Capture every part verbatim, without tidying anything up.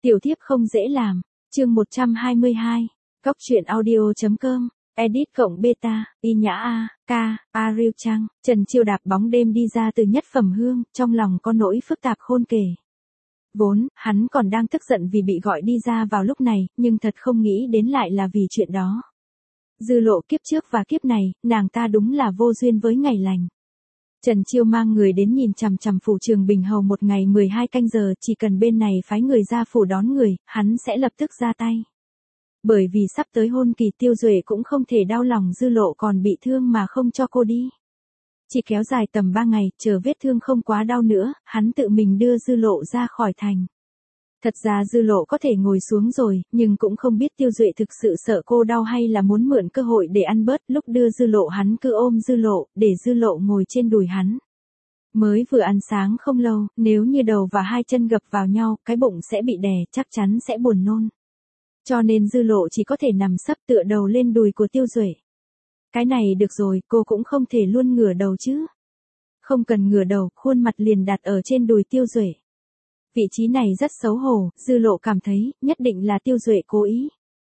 Tiểu thiếp không dễ làm. Chương một trăm hai mươi hai. Góc truyện audio.com. Edit cộng beta, Y Nhã A, Ca, Ariel Trang, Trần Chiêu đạp bóng đêm đi ra từ Nhất Phẩm Hương, trong lòng có nỗi phức tạp khôn kể. Vốn, hắn còn đang tức giận vì bị gọi đi ra vào lúc này, nhưng thật không nghĩ đến lại là vì chuyện đó. Dư Lộ kiếp trước và kiếp này, nàng ta đúng là vô duyên với ngày lành. Trần Chiêu mang người đến nhìn chằm chằm phủ Trường Bình hầu một ngày mười hai canh giờ, chỉ cần bên này phái người ra phủ đón người, hắn sẽ lập tức ra tay. Bởi vì sắp tới hôn kỳ, Tiêu Duệ cũng không thể đau lòng Dư Lộ còn bị thương mà không cho cô đi. Chỉ kéo dài tầm ba ngày, chờ vết thương không quá đau nữa, hắn tự mình đưa Dư Lộ ra khỏi thành. Thật ra Dư Lộ có thể ngồi xuống rồi, nhưng cũng không biết Tiêu Duệ thực sự sợ cô đau hay là muốn mượn cơ hội để ăn bớt. Lúc đưa Dư Lộ hắn cứ ôm Dư Lộ, để Dư Lộ ngồi trên đùi hắn. Mới vừa ăn sáng không lâu, nếu như đầu và hai chân gập vào nhau, cái bụng sẽ bị đè, chắc chắn sẽ buồn nôn. Cho nên Dư Lộ chỉ có thể nằm sấp tựa đầu lên đùi của Tiêu Duệ. Cái này được rồi, cô cũng không thể luôn ngửa đầu chứ. Không cần ngửa đầu, khuôn mặt liền đặt ở trên đùi Tiêu Duệ. Vị trí này rất xấu hổ, Dư Lộ cảm thấy, nhất định là Tiêu Duệ cố ý.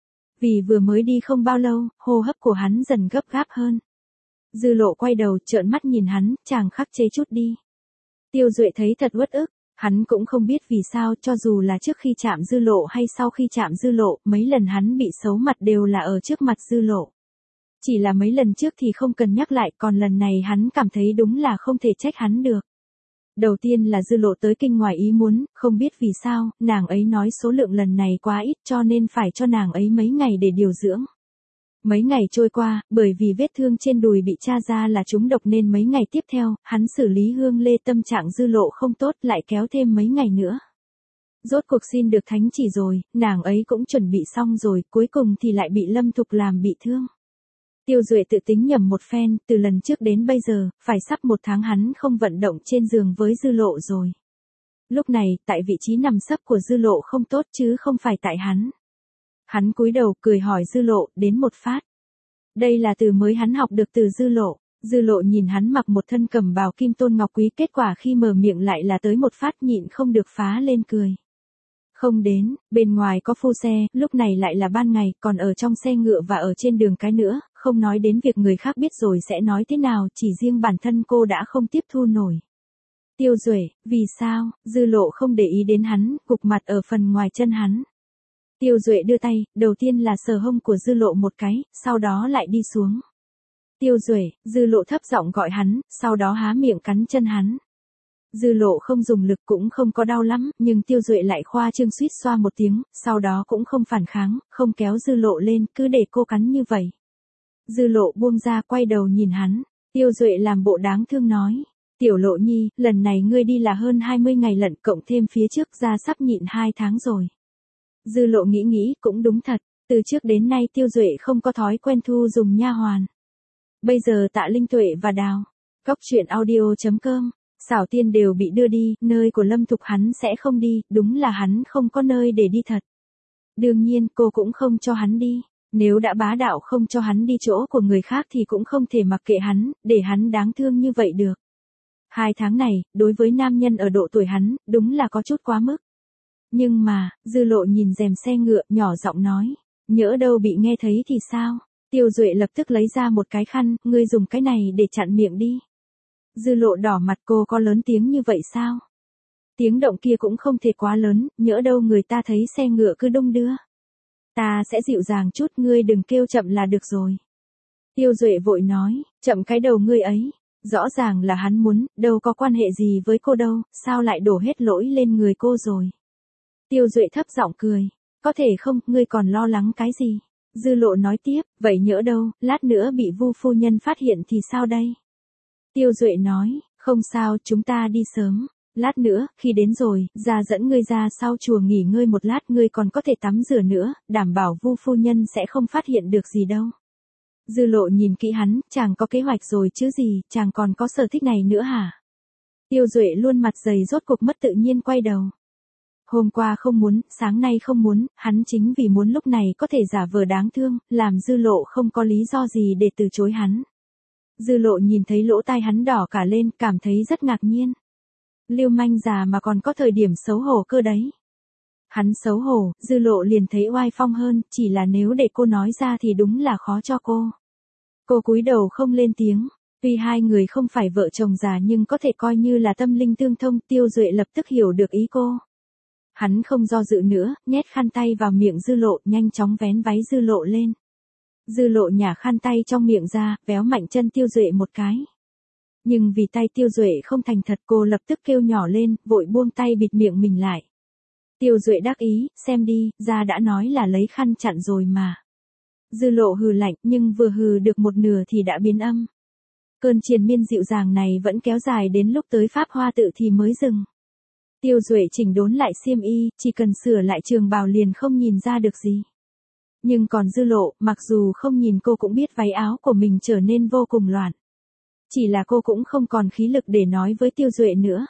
Vì vừa mới đi không bao lâu, hô hấp của hắn dần gấp gáp hơn. Dư Lộ quay đầu, trợn mắt nhìn hắn, chàng khắc chế chút đi. Tiêu Duệ thấy thật uất ức, hắn cũng không biết vì sao, cho dù là trước khi chạm Dư Lộ hay sau khi chạm Dư Lộ, mấy lần hắn bị xấu mặt đều là ở trước mặt Dư Lộ. Chỉ là mấy lần trước thì không cần nhắc lại, còn lần này hắn cảm thấy đúng là không thể trách hắn được. Đầu tiên là Dư Lộ tới kinh ngoài ý muốn, không biết vì sao, nàng ấy nói số lượng lần này quá ít cho nên phải cho nàng ấy mấy ngày để điều dưỡng. Mấy ngày trôi qua, bởi vì vết thương trên đùi bị tra ra là trúng độc nên mấy ngày tiếp theo, hắn xử lý hương lê tâm trạng Dư Lộ không tốt lại kéo thêm mấy ngày nữa. Rốt cuộc xin được thánh chỉ rồi, nàng ấy cũng chuẩn bị xong rồi, cuối cùng thì lại bị Lâm Thục làm bị thương. Tiêu Duệ tự tính nhầm một phen, từ lần trước đến bây giờ, phải sắp một tháng hắn không vận động trên giường với Dư Lộ rồi. Lúc này, tại vị trí nằm sấp của Dư Lộ không tốt chứ không phải tại hắn. Hắn cúi đầu cười hỏi Dư Lộ, đến một phát. Đây là từ mới hắn học được từ Dư Lộ. Dư Lộ nhìn hắn mặc một thân cẩm bào kim tôn ngọc quý, kết quả khi mở miệng lại là tới một phát, nhịn không được phá lên cười. Không đến, bên ngoài có phu xe, lúc này lại là ban ngày, còn ở trong xe ngựa và ở trên đường cái nữa, không nói đến việc người khác biết rồi sẽ nói thế nào, chỉ riêng bản thân cô đã không tiếp thu nổi. Tiêu Duệ, vì sao? Dư Lộ không để ý đến hắn, gục mặt ở phần ngoài chân hắn. Tiêu Duệ đưa tay, đầu tiên là sờ hông của Dư Lộ một cái, sau đó lại đi xuống. Tiêu Duệ, Dư Lộ thấp giọng gọi hắn, sau đó há miệng cắn chân hắn. Dư Lộ không dùng lực cũng không có đau lắm, nhưng Tiêu Duệ lại khoa trương suýt xoa một tiếng, sau đó cũng không phản kháng, không kéo Dư Lộ lên, cứ để cô cắn như vậy. Dư Lộ buông ra quay đầu nhìn hắn, Tiêu Duệ làm bộ đáng thương nói. Tiểu Lộ nhi, lần này ngươi đi là hơn hai mươi ngày lận, cộng thêm phía trước ra sắp nhịn hai tháng rồi. Dư Lộ nghĩ nghĩ, cũng đúng thật, từ trước đến nay Tiêu Duệ không có thói quen thu dùng nha hoàn. Bây giờ Tạ Linh Tuệ và Đào, Góc truyện audio.com, Xảo Tiên đều bị đưa đi, nơi của Lâm Thục hắn sẽ không đi, đúng là hắn không có nơi để đi thật. Đương nhiên cô cũng không cho hắn đi, nếu đã bá đạo không cho hắn đi chỗ của người khác thì cũng không thể mặc kệ hắn, để hắn đáng thương như vậy được. Hai tháng này, đối với nam nhân ở độ tuổi hắn, đúng là có chút quá mức. Nhưng mà, Dư Lộ nhìn rèm xe ngựa, nhỏ giọng nói, nhỡ đâu bị nghe thấy thì sao? Tiêu Duệ lập tức lấy ra một cái khăn, ngươi dùng cái này để chặn miệng đi. Dư Lộ đỏ mặt, cô có lớn tiếng như vậy sao? Tiếng động kia cũng không thể quá lớn, nhỡ đâu người ta thấy xe ngựa cứ đung đưa. Ta sẽ dịu dàng chút, ngươi đừng kêu chậm là được rồi. Tiêu Duệ vội nói, chậm cái đầu ngươi ấy. Rõ ràng là hắn muốn, đâu có quan hệ gì với cô đâu, sao lại đổ hết lỗi lên người cô rồi. Tiêu Duệ thấp giọng cười, có thể không, ngươi còn lo lắng cái gì? Dư Lộ nói tiếp, vậy nhỡ đâu, lát nữa bị Vu phu nhân phát hiện thì sao đây? Tiêu Duệ nói, không sao, chúng ta đi sớm. Lát nữa, khi đến rồi, ra dẫn ngươi ra sau chùa nghỉ ngơi một lát, ngươi còn có thể tắm rửa nữa, đảm bảo Vu phu nhân sẽ không phát hiện được gì đâu. Dư Lộ nhìn kỹ hắn, chàng có kế hoạch rồi chứ gì, chàng còn có sở thích này nữa hả? Tiêu Duệ luôn mặt dày rốt cuộc mất tự nhiên quay đầu. Hôm qua không muốn, sáng nay không muốn, hắn chính vì muốn lúc này có thể giả vờ đáng thương, làm Dư Lộ không có lý do gì để từ chối hắn. Dư Lộ nhìn thấy lỗ tai hắn đỏ cả lên, cảm thấy rất ngạc nhiên. Lưu manh già mà còn có thời điểm xấu hổ cơ đấy. Hắn xấu hổ, Dư Lộ liền thấy oai phong hơn, chỉ là nếu để cô nói ra thì đúng là khó cho cô. Cô cúi đầu không lên tiếng, tuy hai người không phải vợ chồng già nhưng có thể coi như là tâm linh tương thông, Tiêu Duệ lập tức hiểu được ý cô. Hắn không do dự nữa, nhét khăn tay vào miệng Dư Lộ, nhanh chóng vén váy Dư Lộ lên. Dư Lộ nhả khăn tay trong miệng ra, véo mạnh chân Tiêu Duệ một cái. Nhưng vì tay Tiêu Duệ không thành thật, cô lập tức kêu nhỏ lên, vội buông tay bịt miệng mình lại. Tiêu Duệ đắc ý, xem đi, ra đã nói là lấy khăn chặn rồi mà. Dư Lộ hừ lạnh, nhưng vừa hừ được một nửa thì đã biến âm. Cơn triền miên dịu dàng này vẫn kéo dài đến lúc tới Pháp Hoa Tự thì mới dừng. Tiêu Duệ chỉnh đốn lại xiêm y, chỉ cần sửa lại trường bào liền không nhìn ra được gì. Nhưng còn Dư Lộ, mặc dù không nhìn cô cũng biết váy áo của mình trở nên vô cùng loạn. Chỉ là cô cũng không còn khí lực để nói với Tiêu Duệ nữa.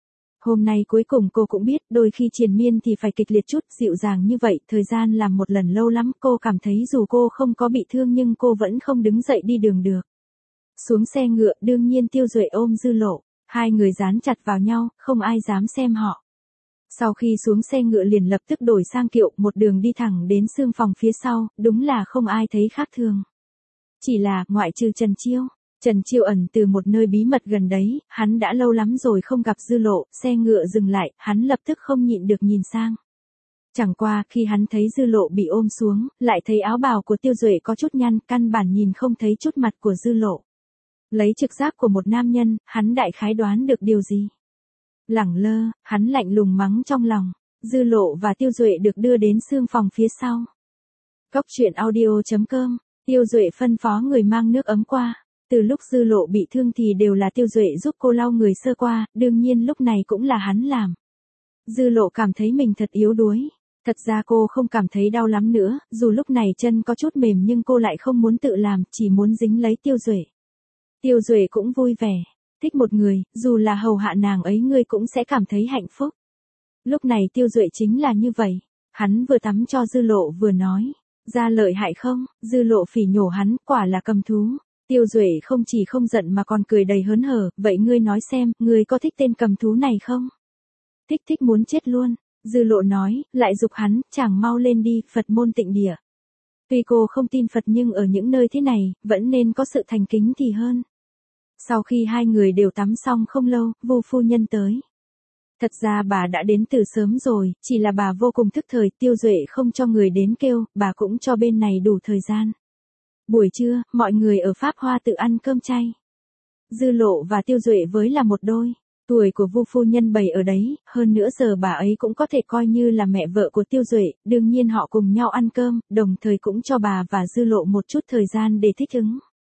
Hôm nay cuối cùng cô cũng biết, đôi khi triền miên thì phải kịch liệt chút, dịu dàng như vậy, thời gian làm một lần lâu lắm, cô cảm thấy dù cô không có bị thương nhưng cô vẫn không đứng dậy đi đường được. Xuống xe ngựa, đương nhiên Tiêu Duệ ôm Dư Lộ, hai người dán chặt vào nhau, không ai dám xem họ. Sau khi xuống xe ngựa liền lập tức đổi sang kiệu, một đường đi thẳng đến xương phòng phía sau, đúng là không ai thấy khác thường. Chỉ là, ngoại trừ Trần Chiêu. Trần Chiêu ẩn từ một nơi bí mật gần đấy, hắn đã lâu lắm rồi không gặp Dư Lộ, xe ngựa dừng lại, hắn lập tức không nhịn được nhìn sang. Chẳng qua, khi hắn thấy Dư Lộ bị ôm xuống, lại thấy áo bào của Tiêu Duệ có chút nhăn, căn bản nhìn không thấy chút mặt của Dư Lộ. Lấy trực giác của một nam nhân, hắn đại khái đoán được điều gì. Lẳng lơ, hắn lạnh lùng mắng trong lòng. Dư Lộ và Tiêu Duệ được đưa đến xương phòng phía sau. Cốc truyện audio chấm com, Tiêu Duệ phân phó người mang nước ấm qua. Từ lúc Dư Lộ bị thương thì đều là Tiêu Duệ giúp cô lau người sơ qua, đương nhiên lúc này cũng là hắn làm. Dư Lộ cảm thấy mình thật yếu đuối. Thật ra cô không cảm thấy đau lắm nữa, dù lúc này chân có chút mềm nhưng cô lại không muốn tự làm, chỉ muốn dính lấy Tiêu Duệ. Tiêu Duệ cũng vui vẻ. Thích một người, dù là hầu hạ nàng ấy ngươi cũng sẽ cảm thấy hạnh phúc. Lúc này Tiêu Duệ chính là như vậy. Hắn vừa tắm cho Dư Lộ vừa nói. Ra lợi hại không? Dư Lộ phỉ nhổ hắn, quả là cầm thú. Tiêu Duệ không chỉ không giận mà còn cười đầy hớn hở, vậy ngươi nói xem, ngươi có thích tên cầm thú này không? Thích thích muốn chết luôn. Dư Lộ nói, lại giục hắn, chàng mau lên đi, Phật môn tịnh địa. Tuy cô không tin Phật nhưng ở những nơi thế này, vẫn nên có sự thành kính thì hơn. Sau khi hai người đều tắm xong không lâu, Vu phu nhân tới. Thật ra bà đã đến từ sớm rồi, chỉ là bà vô cùng thức thời, Tiêu Duệ không cho người đến kêu, bà cũng cho bên này đủ thời gian. Buổi trưa, mọi người ở Pháp Hoa Tự ăn cơm chay. Dư Lộ và Tiêu Duệ với là một đôi. Tuổi của Vu phu nhân bày ở đấy, hơn nữa giờ bà ấy cũng có thể coi như là mẹ vợ của Tiêu Duệ, đương nhiên họ cùng nhau ăn cơm, đồng thời cũng cho bà và Dư Lộ một chút thời gian để thích ứng.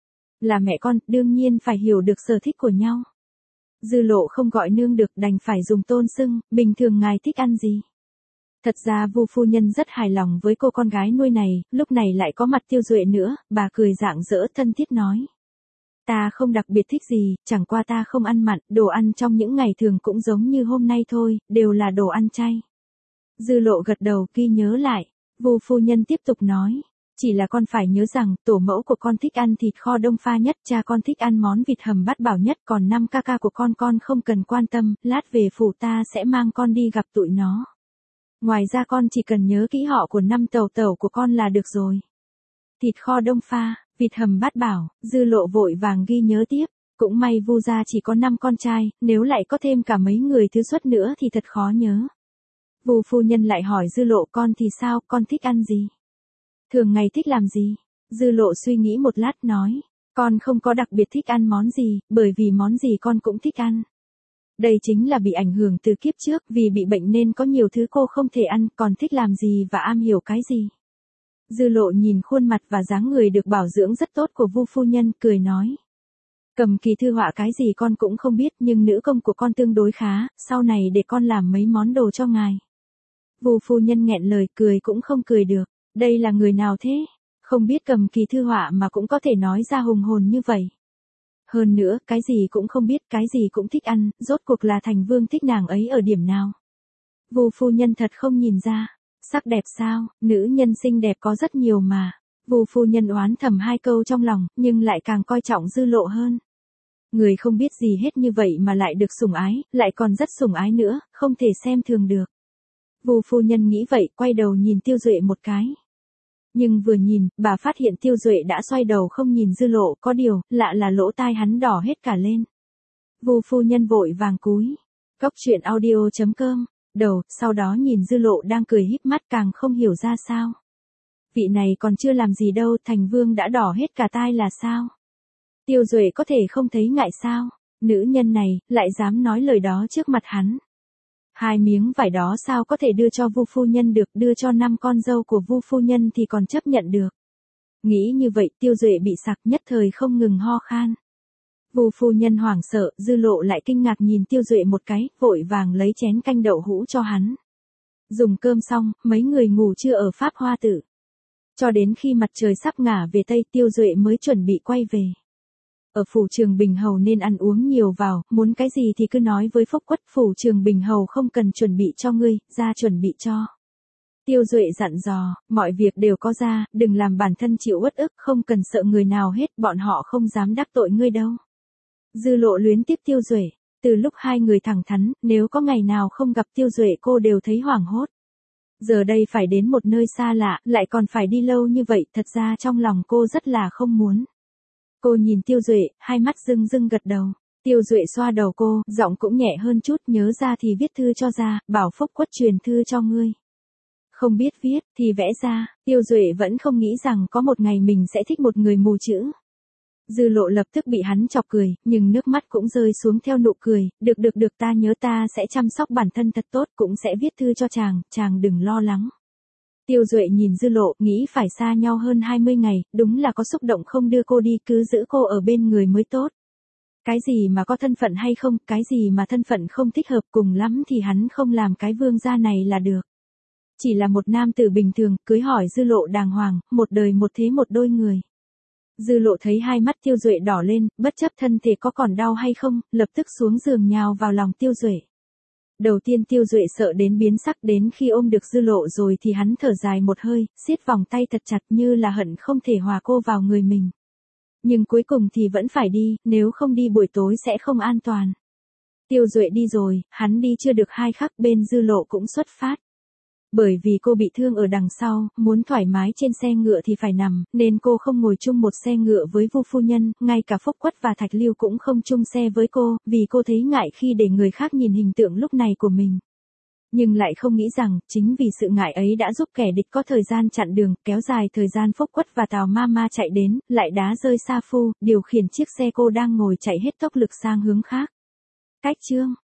Là mẹ con, đương nhiên phải hiểu được sở thích của nhau. Dư Lộ không gọi nương được, đành phải dùng tôn xưng, bình thường ngài thích ăn gì? Thật ra Vu phu nhân rất hài lòng với cô con gái nuôi này, lúc này lại có mặt Tiêu Duệ nữa, bà cười rạng rỡ thân thiết nói. Ta không đặc biệt thích gì, chẳng qua ta không ăn mặn, đồ ăn trong những ngày thường cũng giống như hôm nay thôi, đều là đồ ăn chay. Dư Lộ gật đầu ghi nhớ lại, Vu phu nhân tiếp tục nói. Chỉ là con phải nhớ rằng, tổ mẫu của con thích ăn thịt kho đông pha nhất, cha con thích ăn món vịt hầm bát bảo nhất, còn năm ca ca của con con không cần quan tâm, lát về phủ ta sẽ mang con đi gặp tụi nó. Ngoài ra con chỉ cần nhớ kỹ họ của năm tàu tàu của con là được rồi. Thịt kho đông pha, vịt hầm bát bảo, Dư Lộ vội vàng ghi nhớ tiếp, cũng may Vu gia chỉ có năm con trai, nếu lại có thêm cả mấy người thứ xuất nữa thì thật khó nhớ. Vu phu nhân lại hỏi Dư Lộ con thì sao, con thích ăn gì? Thường ngày thích làm gì? Dư Lộ suy nghĩ một lát nói, con không có đặc biệt thích ăn món gì, bởi vì món gì con cũng thích ăn. Đây chính là bị ảnh hưởng từ kiếp trước, vì bị bệnh nên có nhiều thứ cô không thể ăn, còn thích làm gì và am hiểu cái gì. Dư Lộ nhìn khuôn mặt và dáng người được bảo dưỡng rất tốt của Vu phu nhân, cười nói. Cầm kỳ thư họa cái gì con cũng không biết, nhưng nữ công của con tương đối khá, sau này để con làm mấy món đồ cho ngài. Vu phu nhân nghẹn lời, cười cũng không cười được. Đây là người nào thế? Không biết cầm kỳ thư họa mà cũng có thể nói ra hùng hồn như vậy. Hơn nữa, cái gì cũng không biết, cái gì cũng thích ăn, rốt cuộc là Thành Vương thích nàng ấy ở điểm nào? Vu phu nhân thật không nhìn ra. Sắc đẹp sao, nữ nhân xinh đẹp có rất nhiều mà. Vu phu nhân oán thầm hai câu trong lòng, nhưng lại càng coi trọng Dư Lộ hơn. Người không biết gì hết như vậy mà lại được sủng ái, lại còn rất sủng ái nữa, không thể xem thường được. Vu phu nhân nghĩ vậy, quay đầu nhìn Tiêu Duệ một cái. Nhưng vừa nhìn, bà phát hiện Tiêu Duệ đã xoay đầu không nhìn Dư Lộ, có điều, lạ là lỗ tai hắn đỏ hết cả lên. Vu phu nhân vội vàng cúi. Cốc truyện audio chấm com. Đầu, sau đó nhìn Dư Lộ đang cười híp mắt càng không hiểu ra sao. Vị này còn chưa làm gì đâu, thành vương đã đỏ hết cả tai là sao? Tiêu Duệ có thể không thấy ngại sao? Nữ nhân này, lại dám nói lời đó trước mặt hắn. Hai miếng vải đó sao có thể đưa cho Vu phu nhân được, đưa cho năm con dâu của Vu phu nhân thì còn chấp nhận được. Nghĩ như vậy, Tiêu Duệ bị sặc nhất thời không ngừng ho khan. Vu phu nhân hoảng sợ, Dư Lộ lại kinh ngạc nhìn Tiêu Duệ một cái, vội vàng lấy chén canh đậu hũ cho hắn. Dùng cơm xong, mấy người ngủ trưa ở Pháp Hoa Tử. Cho đến khi mặt trời sắp ngả về Tây, Tiêu Duệ mới chuẩn bị quay về. Ở phủ Trường Bình Hầu nên ăn uống nhiều vào, muốn cái gì thì cứ nói với Phúc Quất, phủ Trường Bình Hầu không cần chuẩn bị cho ngươi, ra chuẩn bị cho. Tiêu Duệ dặn dò, mọi việc đều có ra, đừng làm bản thân chịu uất ức, không cần sợ người nào hết, bọn họ không dám đắc tội ngươi đâu. Dư Lộ luyến tiếp Tiêu Duệ, từ lúc hai người thẳng thắn, nếu có ngày nào không gặp Tiêu Duệ cô đều thấy hoảng hốt. Giờ đây phải đến một nơi xa lạ, lại còn phải đi lâu như vậy, thật ra trong lòng cô rất là không muốn. Cô nhìn Tiêu Duệ, hai mắt rưng rưng gật đầu. Tiêu Duệ xoa đầu cô, giọng cũng nhẹ hơn chút, nhớ ra thì viết thư cho ra, bảo Phúc Quất truyền thư cho ngươi. Không biết viết, thì vẽ ra, Tiêu Duệ vẫn không nghĩ rằng có một ngày mình sẽ thích một người mù chữ. Dư Lộ lập tức bị hắn chọc cười, nhưng nước mắt cũng rơi xuống theo nụ cười, được được được ta nhớ ta sẽ chăm sóc bản thân thật tốt, cũng sẽ viết thư cho chàng, chàng đừng lo lắng. Tiêu Duệ nhìn Dư Lộ, nghĩ phải xa nhau hơn hai mươi ngày, đúng là có xúc động không đưa cô đi, cứ giữ cô ở bên người mới tốt. Cái gì mà có thân phận hay không, cái gì mà thân phận không thích hợp, cùng lắm thì hắn không làm cái vương gia này là được. Chỉ là một nam tử bình thường, cưới hỏi Dư Lộ đàng hoàng, một đời một thế một đôi người. Dư Lộ thấy hai mắt Tiêu Duệ đỏ lên, bất chấp thân thể có còn đau hay không, lập tức xuống giường nhào vào lòng Tiêu Duệ. Đầu tiên Tiêu Duệ sợ đến biến sắc, đến khi ôm được Dư Lộ rồi thì hắn thở dài một hơi, siết vòng tay thật chặt như là hận không thể hòa cô vào người mình. Nhưng cuối cùng thì vẫn phải đi, nếu không đi buổi tối sẽ không an toàn. Tiêu Duệ đi rồi, hắn đi chưa được hai khắc bên Dư Lộ cũng xuất phát. Bởi vì cô bị thương ở đằng sau, muốn thoải mái trên xe ngựa thì phải nằm, nên cô không ngồi chung một xe ngựa với Vu phu nhân, ngay cả Phúc Quất và Thạch Lưu cũng không chung xe với cô, vì cô thấy ngại khi để người khác nhìn hình tượng lúc này của mình. Nhưng lại không nghĩ rằng, chính vì sự ngại ấy đã giúp kẻ địch có thời gian chặn đường, kéo dài thời gian Phúc Quất và Tào Ma Ma chạy đến, lại đá rơi Sa Phu, điều khiển chiếc xe cô đang ngồi chạy hết tốc lực sang hướng khác. Cách chương